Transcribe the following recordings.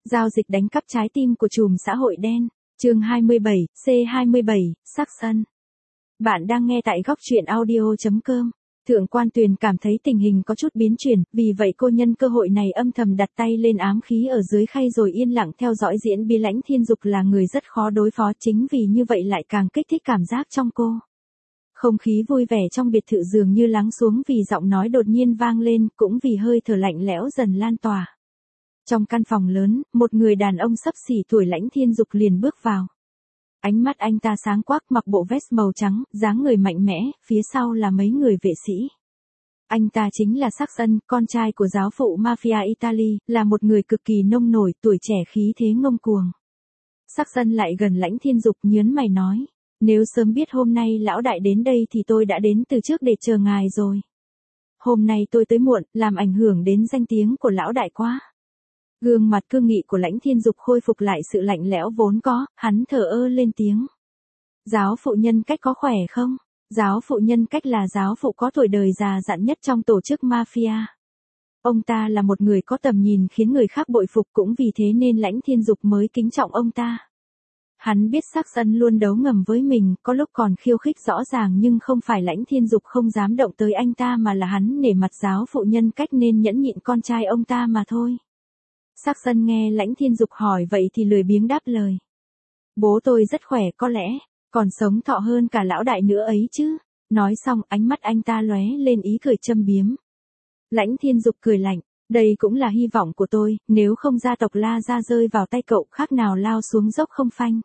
Giao dịch đánh cắp trái tim của trùm xã hội đen. Chương 27, C27, Saxon. Bạn đang nghe tại góc truyện audio.com. Thượng quan Tuyền cảm thấy tình hình có chút biến chuyển, vì vậy cô nhân cơ hội này âm thầm đặt tay lên ám khí ở dưới khay rồi yên lặng theo dõi diễn biến. Lãnh Thiên Dục là người rất khó đối phó, chính vì như vậy lại càng kích thích cảm giác trong cô. Không khí vui vẻ trong biệt thự dường như lắng xuống vì giọng nói đột nhiên vang lên, cũng vì hơi thở lạnh lẽo dần lan tỏa. Trong căn phòng lớn, một người đàn ông xấp xỉ tuổi Lãnh Thiên Dục liền bước vào. Ánh mắt anh ta sáng quắc, mặc bộ vest màu trắng, dáng người mạnh mẽ, phía sau là mấy người vệ sĩ. Anh ta chính là Saxon, con trai của giáo phụ mafia Italy, là một người cực kỳ nông nổi, tuổi trẻ khí thế ngông cuồng. Saxon lại gần Lãnh Thiên Dục nhớn mày nói, nếu sớm biết hôm nay lão đại đến đây thì tôi đã đến từ trước để chờ ngài rồi. Hôm nay tôi tới muộn, làm ảnh hưởng đến danh tiếng của lão đại quá. Gương mặt cương nghị của Lãnh Thiên Dục khôi phục lại sự lạnh lẽo vốn có, hắn thờ ơ lên tiếng. Giáo phụ Nhân Cách có khỏe không? Giáo phụ Nhân Cách là giáo phụ có tuổi đời già dặn nhất trong tổ chức mafia. Ông ta là một người có tầm nhìn khiến người khác bội phục, cũng vì thế nên Lãnh Thiên Dục mới kính trọng ông ta. Hắn biết Saxon luôn đấu ngầm với mình, có lúc còn khiêu khích rõ ràng, nhưng không phải Lãnh Thiên Dục không dám động tới anh ta mà là hắn nể mặt giáo phụ Nhân Cách nên nhẫn nhịn con trai ông ta mà thôi. Saxon nghe Lãnh Thiên Dục hỏi vậy thì lười biếng đáp lời. Bố tôi rất khỏe, có lẽ còn sống thọ hơn cả lão đại nữa ấy chứ. Nói xong ánh mắt anh ta lóe lên ý cười châm biếm. Lãnh Thiên Dục cười lạnh, đây cũng là hy vọng của tôi, nếu không gia tộc La Gia rơi vào tay cậu khác nào lao xuống dốc không phanh.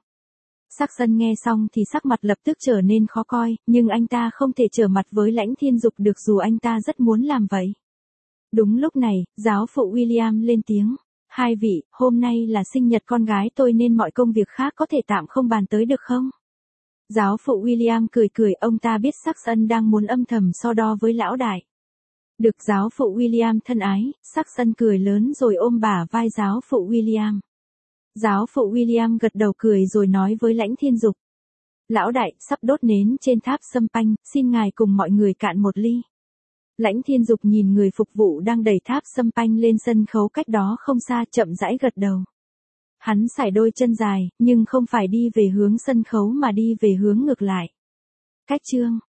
Saxon nghe xong thì sắc mặt lập tức trở nên khó coi, nhưng anh ta không thể trở mặt với Lãnh Thiên Dục được dù anh ta rất muốn làm vậy. Đúng lúc này, giáo phụ William lên tiếng. Hai vị, hôm nay là sinh nhật con gái tôi nên mọi công việc khác có thể tạm không bàn tới được không? Giáo phụ William cười cười, ông ta biết Saxon đang muốn âm thầm so đo với lão đại. Được giáo phụ William thân ái, Saxon cười lớn rồi ôm bả vai giáo phụ William. Giáo phụ William gật đầu cười rồi nói với Lãnh Thiên Dục. Lão đại, sắp đốt nến trên tháp sâm panh, xin ngài cùng mọi người cạn một ly. Lãnh Thiên Dục nhìn người phục vụ đang đẩy tháp sâm panh lên sân khấu cách đó không xa, chậm rãi gật đầu. Hắn sải đôi chân dài, nhưng không phải đi về hướng sân khấu mà đi về hướng ngược lại. Cách chương